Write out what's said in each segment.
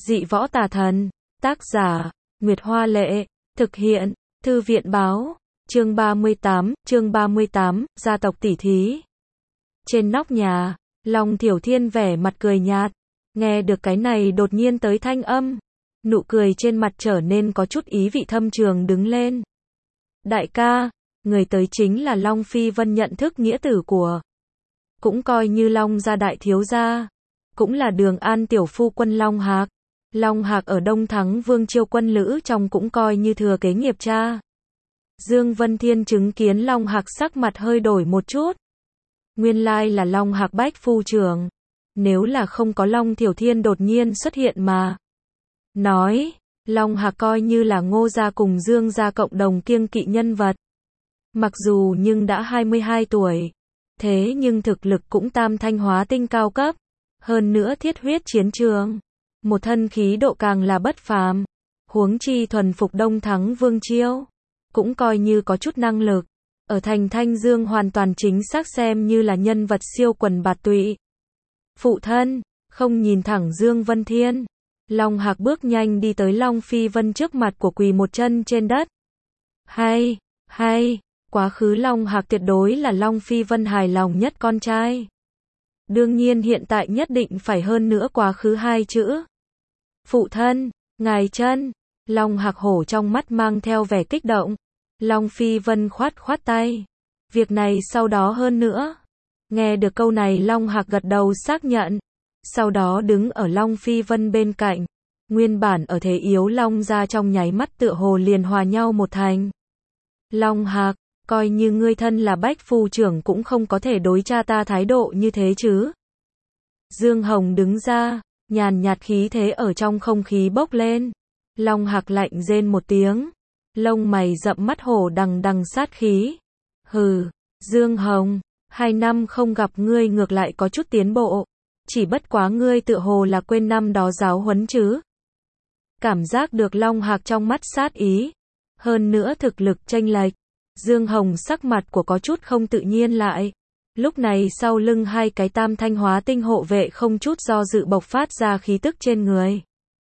Dị võ tà thần. Tác giả, Nguyệt Hoa Lệ. Thực hiện, Thư viện Báo. Chương 38, gia tộc tỷ thí. Trên nóc nhà, Long Thiểu Thiên vẻ mặt cười nhạt. Nghe được cái này đột nhiên tới thanh âm. Nụ cười trên mặt trở nên có chút ý vị thâm trường đứng lên. Đại ca, người tới chính là Long Phi Vân, nhận thức nghĩa tử của. Cũng coi như Long gia đại thiếu gia. Cũng là Đường An tiểu phu quân Long Hạc. Long Hạc ở Đông Thắng Vương Chiêu quân lữ trong cũng coi như thừa kế nghiệp cha. Dương Vân Thiên chứng kiến Long Hạc sắc mặt hơi đổi một chút. Nguyên lai là Long Hạc bách phu trưởng. Nếu là không có Long Thiểu Thiên đột nhiên xuất hiện mà nói, Long Hạc coi như là Ngô gia cùng Dương gia cộng đồng kiêng kỵ nhân vật. Mặc dù nhưng đã 22 tuổi, thế nhưng thực lực cũng tam thanh hóa tinh cao cấp, hơn nữa thiết huyết chiến trường, một thân khí độ càng là bất phàm, huống chi thuần phục Đông Thắng Vương Chiêu, cũng coi như có chút năng lực, ở thành Thanh Dương hoàn toàn chính xác xem như là nhân vật siêu quần bạt tụy. Phụ thân, không nhìn thẳng Dương Vân Thiên, Long Hạc bước nhanh đi tới Long Phi Vân trước mặt của quỳ một chân trên đất. Hay, quá khứ Long Hạc tuyệt đối là Long Phi Vân hài lòng nhất con trai. Đương nhiên hiện tại nhất định phải hơn nữa quá khứ hai chữ. Phụ thân, ngài chân. Long Hạc hổ trong mắt mang theo vẻ kích động. Long Phi Vân khoát tay. Việc này sau đó hơn nữa. Nghe được câu này Long Hạc gật đầu xác nhận. Sau đó đứng ở Long Phi Vân bên cạnh. Nguyên bản ở thế yếu Long gia trong nháy mắt tựa hồ liền hòa nhau một thành. Long Hạc, coi như ngươi thân là bách phu trưởng cũng không có thể đối cha ta thái độ như thế chứ. Dương Hồng đứng ra, nhàn nhạt khí thế ở trong không khí bốc lên. Long Hạc lạnh rên một tiếng. Lông mày rậm mắt hổ đằng sát khí. Hừ, Dương Hồng, 2 năm không gặp ngươi ngược lại có chút tiến bộ. Chỉ bất quá ngươi tựa hồ là quên năm đó giáo huấn chứ. Cảm giác được Long Hạc trong mắt sát ý. Hơn nữa thực lực chênh lệch. Dương Hồng sắc mặt của có chút không tự nhiên lại. Lúc này sau lưng hai cái tam thanh hóa tinh hộ vệ không chút do dự bộc phát ra khí tức trên người.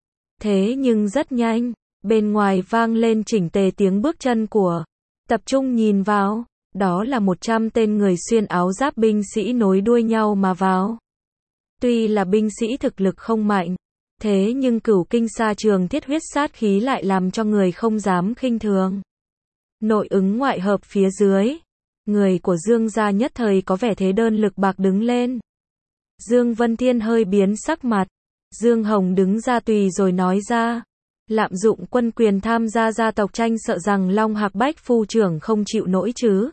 Thế nhưng rất nhanh, bên ngoài vang lên chỉnh tề tiếng bước chân của. Tập trung nhìn vào, đó là 100 tên người xuyên áo giáp binh sĩ nối đuôi nhau mà vào. Tuy là binh sĩ thực lực không mạnh, thế nhưng cửu kinh sa trường thiết huyết sát khí lại làm cho người không dám khinh thường. Nội ứng ngoại hợp phía dưới, người của Dương gia nhất thời có vẻ thế đơn lực bạc đứng lên. Dương Vân Thiên hơi biến sắc mặt. Dương Hồng đứng ra tùy rồi nói ra. Lạm dụng quân quyền tham gia gia tộc tranh, sợ rằng Long Hạc bách phu trưởng không chịu nổi chứ.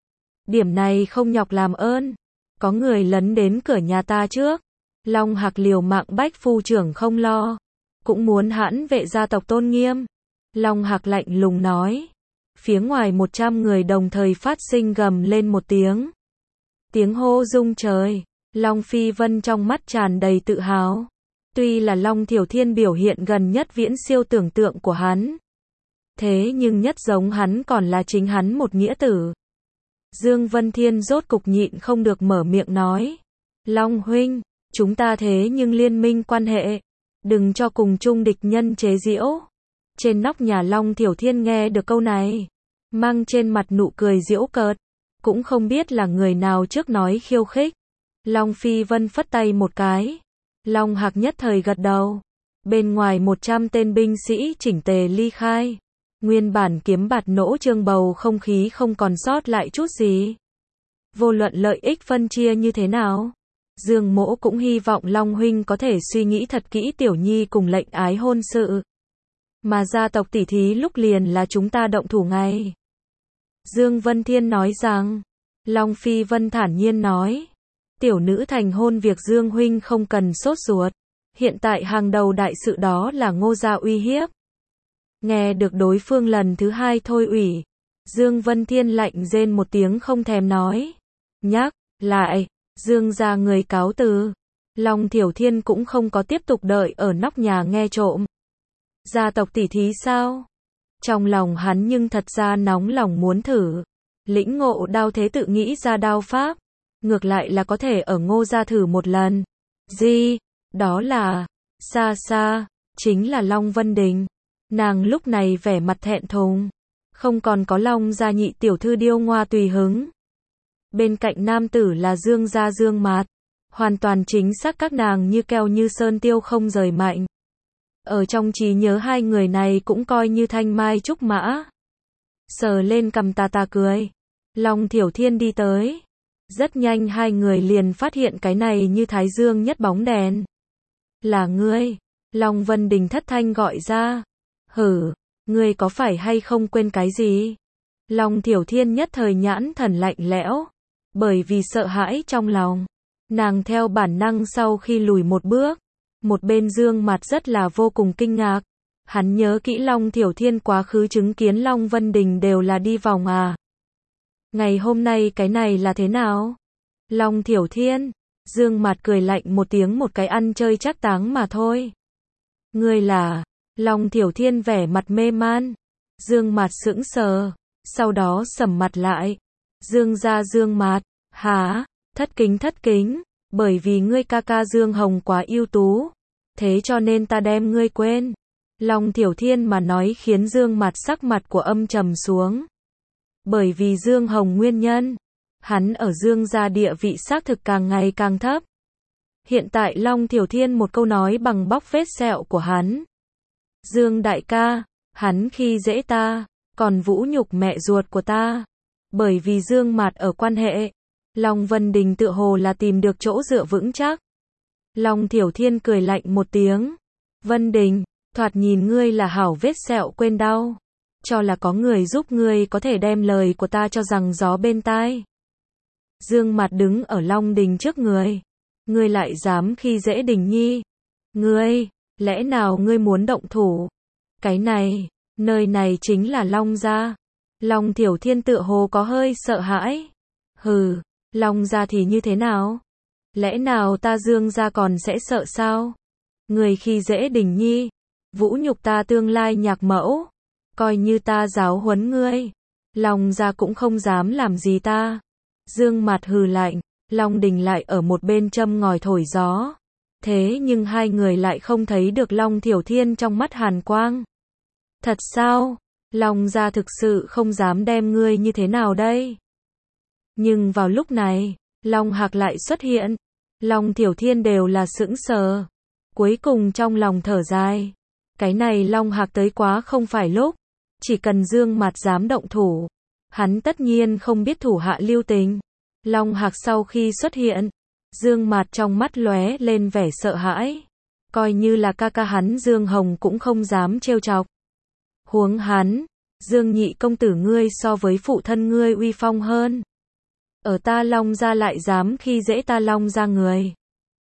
Điểm này không nhọc làm ơn. Có người lấn đến cửa nhà ta trước. Long Hạc liều mạng bách phu trưởng không lo. Cũng muốn hãn vệ gia tộc tôn nghiêm. Long Hạc lạnh lùng nói. Phía ngoài 100 người đồng thời phát sinh gầm lên một tiếng. Tiếng hô rung trời. Long Phi Vân trong mắt tràn đầy tự hào. Tuy là Long Thiểu Thiên biểu hiện gần nhất viễn siêu tưởng tượng của hắn. Thế nhưng nhất giống hắn còn là chính hắn một nghĩa tử. Dương Vân Thiên rốt cục nhịn không được mở miệng nói. Long huynh, chúng ta thế nhưng liên minh quan hệ. Đừng cho cùng chung địch nhân chế giễu. Trên nóc nhà Long Thiểu Thiên nghe được câu này. Mang trên mặt nụ cười giễu cợt. Cũng không biết là người nào trước nói khiêu khích. Long Phi Vân phất tay một cái. Long Hạc nhất thời gật đầu. Bên ngoài 100 tên binh sĩ chỉnh tề ly khai. Nguyên bản kiếm bạt nỗ trương bầu không khí không còn sót lại chút gì. Vô luận lợi ích phân chia như thế nào. Dương Mỗ cũng hy vọng Long huynh có thể suy nghĩ thật kỹ Tiểu Nhi cùng lệnh ái hôn sự. Mà gia tộc tỷ thí lúc liền là chúng ta động thủ ngay. Dương Vân Thiên nói rằng. Long Phi Vân thản nhiên nói. Tiểu nữ thành hôn việc Dương huynh không cần sốt ruột. Hiện tại hàng đầu đại sự đó là Ngô gia uy hiếp. Nghe được đối phương lần thứ hai thôi ủy. Dương Vân Thiên lạnh rên một tiếng không thèm nói. Nhắc lại, Dương gia người cáo từ. Long Thiểu Thiên cũng không có tiếp tục đợi ở nóc nhà nghe trộm. Gia tộc tỷ thí sao? Trong lòng hắn nhưng thật ra nóng lòng muốn thử. Lĩnh ngộ đao thế tự nghĩ ra đao pháp. Ngược lại là có thể ở Ngô gia thử một lần. Đó là xa chính là Long Vân Đình. Nàng lúc này vẻ mặt thẹn thùng, không còn có Long gia nhị tiểu thư điêu ngoa tùy hứng. Bên cạnh nam tử là Dương gia Dương Mạt, hoàn toàn chính xác các nàng như keo như sơn tiêu không rời mạnh. Ở trong trí nhớ hai người này cũng coi như thanh mai trúc mã. Sờ lên cằm tà tà cười. Long Thiểu Thiên đi tới. Rất nhanh hai người liền phát hiện cái này như thái dương nhất bóng đèn. Là ngươi. Long Vân Đình thất thanh gọi ra. Hử, ngươi có phải hay không quên cái gì? Long Thiểu Thiên nhất thời nhãn thần lạnh lẽo. Bởi vì sợ hãi trong lòng, nàng theo bản năng sau khi lùi một bước. Một bên Dương Mạt rất là vô cùng kinh ngạc. Hắn nhớ kỹ Long Thiểu Thiên quá khứ chứng kiến Long Vân Đình đều là đi vòng à. Ngày hôm nay cái này là thế nào? Long Thiểu Thiên, Dương Mạt cười lạnh một tiếng, một cái ăn chơi chắc táng mà thôi. Ngươi là? Long Thiểu Thiên vẻ mặt mê man. Dương Mạt sững sờ, sau đó sầm mặt lại. Dương gia Dương Mạt, hả? Thất kính, bởi vì ngươi ca ca Dương Hồng quá ưu tú, thế cho nên ta đem ngươi quên. Long Thiểu Thiên mà nói khiến Dương Mạt sắc mặt của âm trầm xuống. Bởi vì Dương Hồng nguyên nhân, hắn ở Dương gia địa vị xác thực càng ngày càng thấp. Hiện tại Long Thiểu Thiên một câu nói bằng bóc vết sẹo của hắn. Dương đại ca, hắn khi dễ ta, còn vũ nhục mẹ ruột của ta. Bởi vì Dương Mạt ở quan hệ, Long Vân Đình tựa hồ là tìm được chỗ dựa vững chắc. Long Thiểu Thiên cười lạnh một tiếng. Vân Đình, thoạt nhìn ngươi là hảo vết sẹo quên đau. Cho là có người giúp ngươi có thể đem lời của ta cho rằng gió bên tai. Dương Mạt đứng ở Long Đình trước người. Ngươi lại dám khi dễ Đình Nhi. Ngươi, lẽ nào ngươi muốn động thủ? Cái này, nơi này chính là Long gia. Long Thiểu Thiên tựa hồ có hơi sợ hãi. Hừ, Long gia thì như thế nào? Lẽ nào ta Dương gia còn sẽ sợ sao? Người khi dễ Đình Nhi, vũ nhục ta tương lai nhạc mẫu, coi như ta giáo huấn ngươi. Long gia cũng không dám làm gì ta. Dương Mạt hừ lạnh, Long Đình lại ở một bên châm ngòi thổi gió. Thế nhưng hai người lại không thấy được Long Thiểu Thiên trong mắt hàn quang. Thật sao? Long gia thực sự không dám đem ngươi như thế nào đây? Nhưng vào lúc này, Long Hạc lại xuất hiện. Long Thiểu Thiên đều là sững sờ. Cuối cùng trong lòng thở dài. Cái này Long Hạc tới quá không phải lúc. Chỉ cần Dương Mạt dám động thủ, hắn tất nhiên không biết thủ hạ lưu tình. Long Hạc sau khi xuất hiện, Dương Mạt trong mắt lóe lên vẻ sợ hãi. Coi như là ca ca hắn Dương Hồng cũng không dám trêu chọc. Huống hắn, Dương nhị công tử ngươi so với phụ thân ngươi uy phong hơn. Ở ta Long gia lại dám khi dễ ta Long gia người.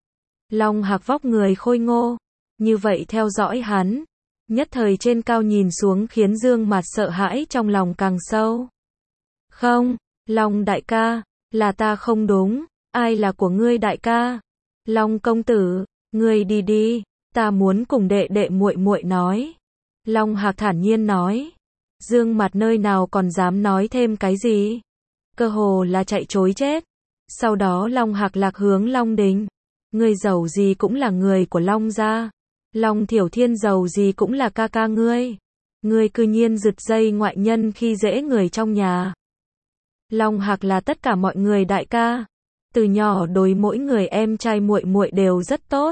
Long Hạc vóc người khôi ngô, như vậy theo dõi hắn, nhất thời trên cao nhìn xuống khiến Dương Mạt sợ hãi trong lòng càng sâu. Không, Long đại ca, là ta không đúng, ai là của ngươi đại ca? Long công tử, ngươi đi đi, ta muốn cùng đệ đệ muội muội nói. Long Hạc thản nhiên nói. Dương Mạt nơi nào còn dám nói thêm cái gì? Cơ hồ là chạy trối chết. Sau đó Long Hạc lạc hướng Long Đình. Ngươi giàu gì cũng là người của Long gia. Long Thiểu Thiên giàu gì cũng là ca ca ngươi. Ngươi cư nhiên giật dây ngoại nhân khi dễ người trong nhà. Long Hạc là tất cả mọi người đại ca. Từ nhỏ đối mỗi người em trai muội muội đều rất tốt.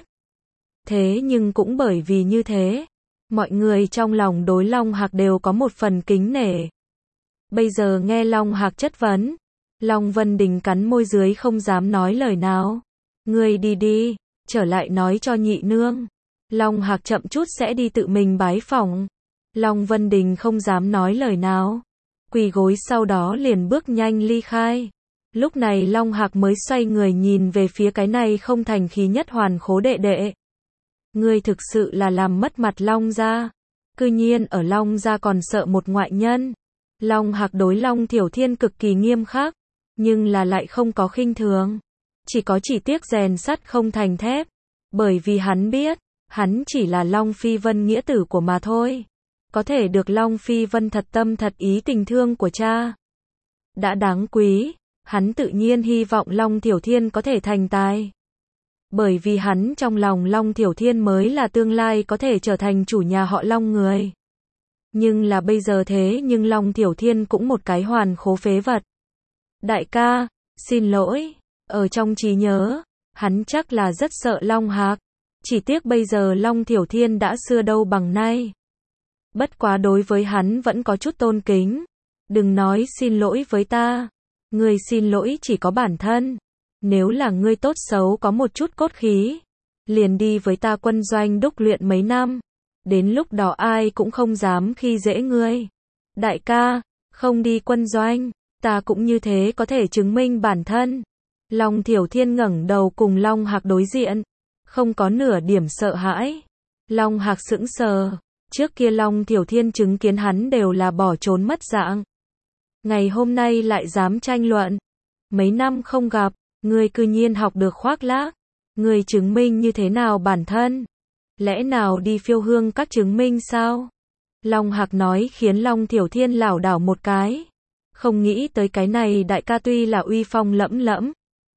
Thế nhưng cũng bởi vì như thế, mọi người trong lòng đối Long Hạc đều có một phần kính nể. Bây giờ nghe Long Hạc chất vấn, Long Vân Đình cắn môi dưới không dám nói lời nào. Ngươi đi đi, trở lại nói cho nhị nương. Long Hạc chậm chút sẽ đi tự mình bái phỏng. Long Vân Đình không dám nói lời nào, quỳ gối sau đó liền bước nhanh ly khai. Lúc này Long Hạc mới xoay người nhìn về phía cái này không thành khí nhất hoàn khố đệ đệ. Ngươi thực sự là làm mất mặt Long gia. Cư nhiên ở Long gia còn sợ một ngoại nhân. Long Hạc đối Long Thiểu Thiên cực kỳ nghiêm khắc, nhưng là lại không có khinh thường. Chỉ tiếc rèn sắt không thành thép. Bởi vì hắn biết, hắn chỉ là Long Phi Vân nghĩa tử của mà thôi. Có thể được Long Phi Vân thật tâm thật ý tình thương của cha, đã đáng quý. Hắn tự nhiên hy vọng Long Thiểu Thiên có thể thành tài. Bởi vì hắn trong lòng Long Thiểu Thiên mới là tương lai có thể trở thành chủ nhà họ Long người. Nhưng là bây giờ thế nhưng Long Thiểu Thiên cũng một cái hoàn khố phế vật. Đại ca, xin lỗi, ở trong trí nhớ, hắn chắc là rất sợ Long Hạc. Chỉ tiếc bây giờ Long Thiểu Thiên đã xưa đâu bằng nay. Bất quá đối với hắn vẫn có chút tôn kính. Đừng nói xin lỗi với ta. Ngươi xin lỗi chỉ có bản thân. Nếu là ngươi tốt xấu có một chút cốt khí, liền đi với ta quân doanh đúc luyện mấy năm. Đến lúc đó ai cũng không dám khi dễ ngươi. Đại ca, không đi quân doanh, ta cũng như thế có thể chứng minh bản thân. Long Thiểu Thiên ngẩng đầu cùng Long Hạc đối diện, không có nửa điểm sợ hãi. Long Hạc sững sờ, trước kia Long Thiểu Thiên chứng kiến hắn đều là bỏ trốn mất dạng. Ngày hôm nay lại dám tranh luận. Mấy năm không gặp, ngươi cư nhiên học được khoác lác. Ngươi chứng minh như thế nào bản thân? Lẽ nào đi phiêu hương các chứng minh sao? Long Hạc nói khiến Long Thiểu Thiên lảo đảo một cái. Không nghĩ tới cái này đại ca tuy là uy phong lẫm lẫm.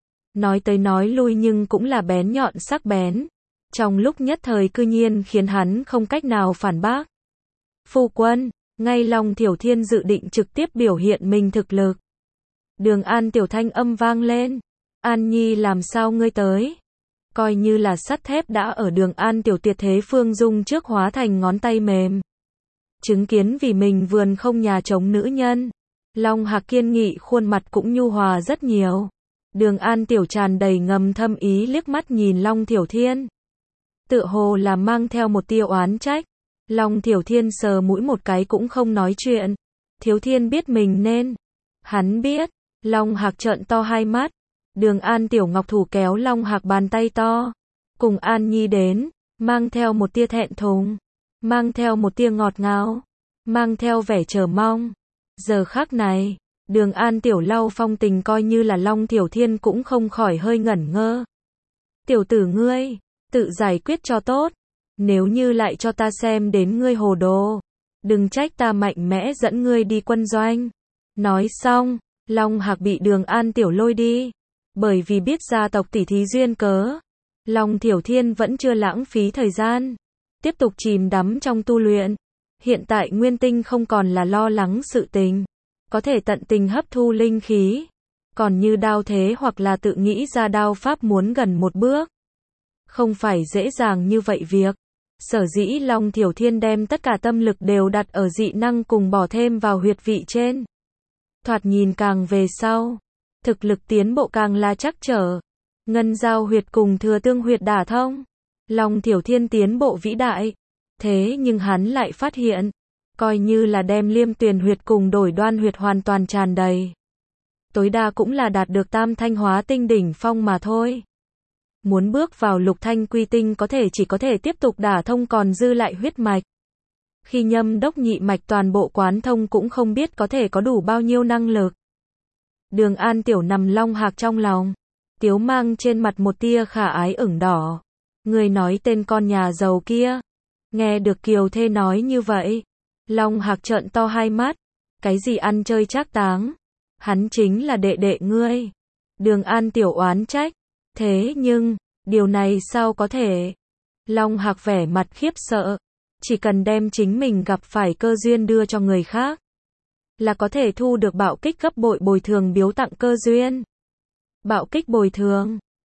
Nói tới nói lui nhưng cũng là bén nhọn sắc bén. Trong lúc nhất thời cư nhiên khiến hắn không cách nào phản bác. Phu quân, ngay Long Thiểu Thiên dự định trực tiếp biểu hiện mình thực lực. Đường An tiểu thanh âm vang lên. An Nhi làm sao ngươi tới? Coi như là sắt thép đã ở Đường An tiểu tuyệt thế phương dung trước hóa thành ngón tay mềm. Chứng kiến vì mình vườn không nhà chống nữ nhân. Long Hạc kiên nghị khuôn mặt cũng nhu hòa rất nhiều. Đường An tiểu tràn đầy ngầm thâm ý liếc mắt nhìn Long Thiểu Thiên. Tựa hồ là mang theo một tia oán trách. Long Thiểu Thiên sờ mũi một cái cũng không nói chuyện. Thiếu Thiên biết mình nên. Hắn biết. Long Hạc trợn to hai mắt. Đường An tiểu ngọc thủ kéo Long Hạc bàn tay to. Cùng An Nhi đến. Mang theo một tia thẹn thùng. Mang theo một tia ngọt ngào. Mang theo vẻ chờ mong. Giờ khắc này, Đường An tiểu lau phong tình coi như là Long Thiểu Thiên cũng không khỏi hơi ngẩn ngơ. Tiểu tử ngươi, tự giải quyết cho tốt. Nếu như lại cho ta xem đến ngươi hồ đồ, đừng trách ta mạnh mẽ dẫn ngươi đi quân doanh. Nói xong, Long Hạc bị Đường An tiểu lôi đi. Bởi vì biết gia tộc tỷ thí duyên cớ, Long Thiểu Thiên vẫn chưa lãng phí thời gian. Tiếp tục chìm đắm trong tu luyện. Hiện tại Nguyên Tinh không còn là lo lắng sự tình. Có thể tận tình hấp thu linh khí. Còn như đao thế hoặc là tự nghĩ ra đao pháp muốn gần một bước. Không phải dễ dàng như vậy việc. Sở dĩ Long Thiểu Thiên đem tất cả tâm lực đều đặt ở dị năng cùng bỏ thêm vào huyệt vị trên. Thoạt nhìn càng về sau, thực lực tiến bộ càng là chắc trở. Ngân giao huyệt cùng thừa tương huyệt đả thông. Long Thiểu Thiên tiến bộ vĩ đại. Thế nhưng hắn lại phát hiện, coi như là đem Liêm Tuyền huyệt cùng Đổi Đoan huyệt hoàn toàn tràn đầy. Tối đa cũng là đạt được tam thanh hóa tinh đỉnh phong mà thôi. Muốn bước vào lục thanh quy tinh chỉ có thể tiếp tục đả thông còn dư lại huyết mạch. Khi nhâm đốc nhị mạch toàn bộ quán thông cũng không biết có thể có đủ bao nhiêu năng lực. Đường An tiểu nằm Long Hạc trong lòng. Tiếu mang trên mặt một tia khả ái ửng đỏ. Người nói tên con nhà giàu kia. Nghe được Kiều Thê nói như vậy. Long Hạc trợn to hai mắt. Cái gì ăn chơi trác táng. Hắn chính là đệ đệ ngươi. Đường An tiểu oán trách. Thế nhưng, điều này sao có thể? Long Hạc vẻ mặt khiếp sợ. Chỉ cần đem chính mình gặp phải cơ duyên đưa cho người khác, là có thể thu được bạo kích gấp bội bồi thường biếu tặng cơ duyên. Bạo kích bồi thường.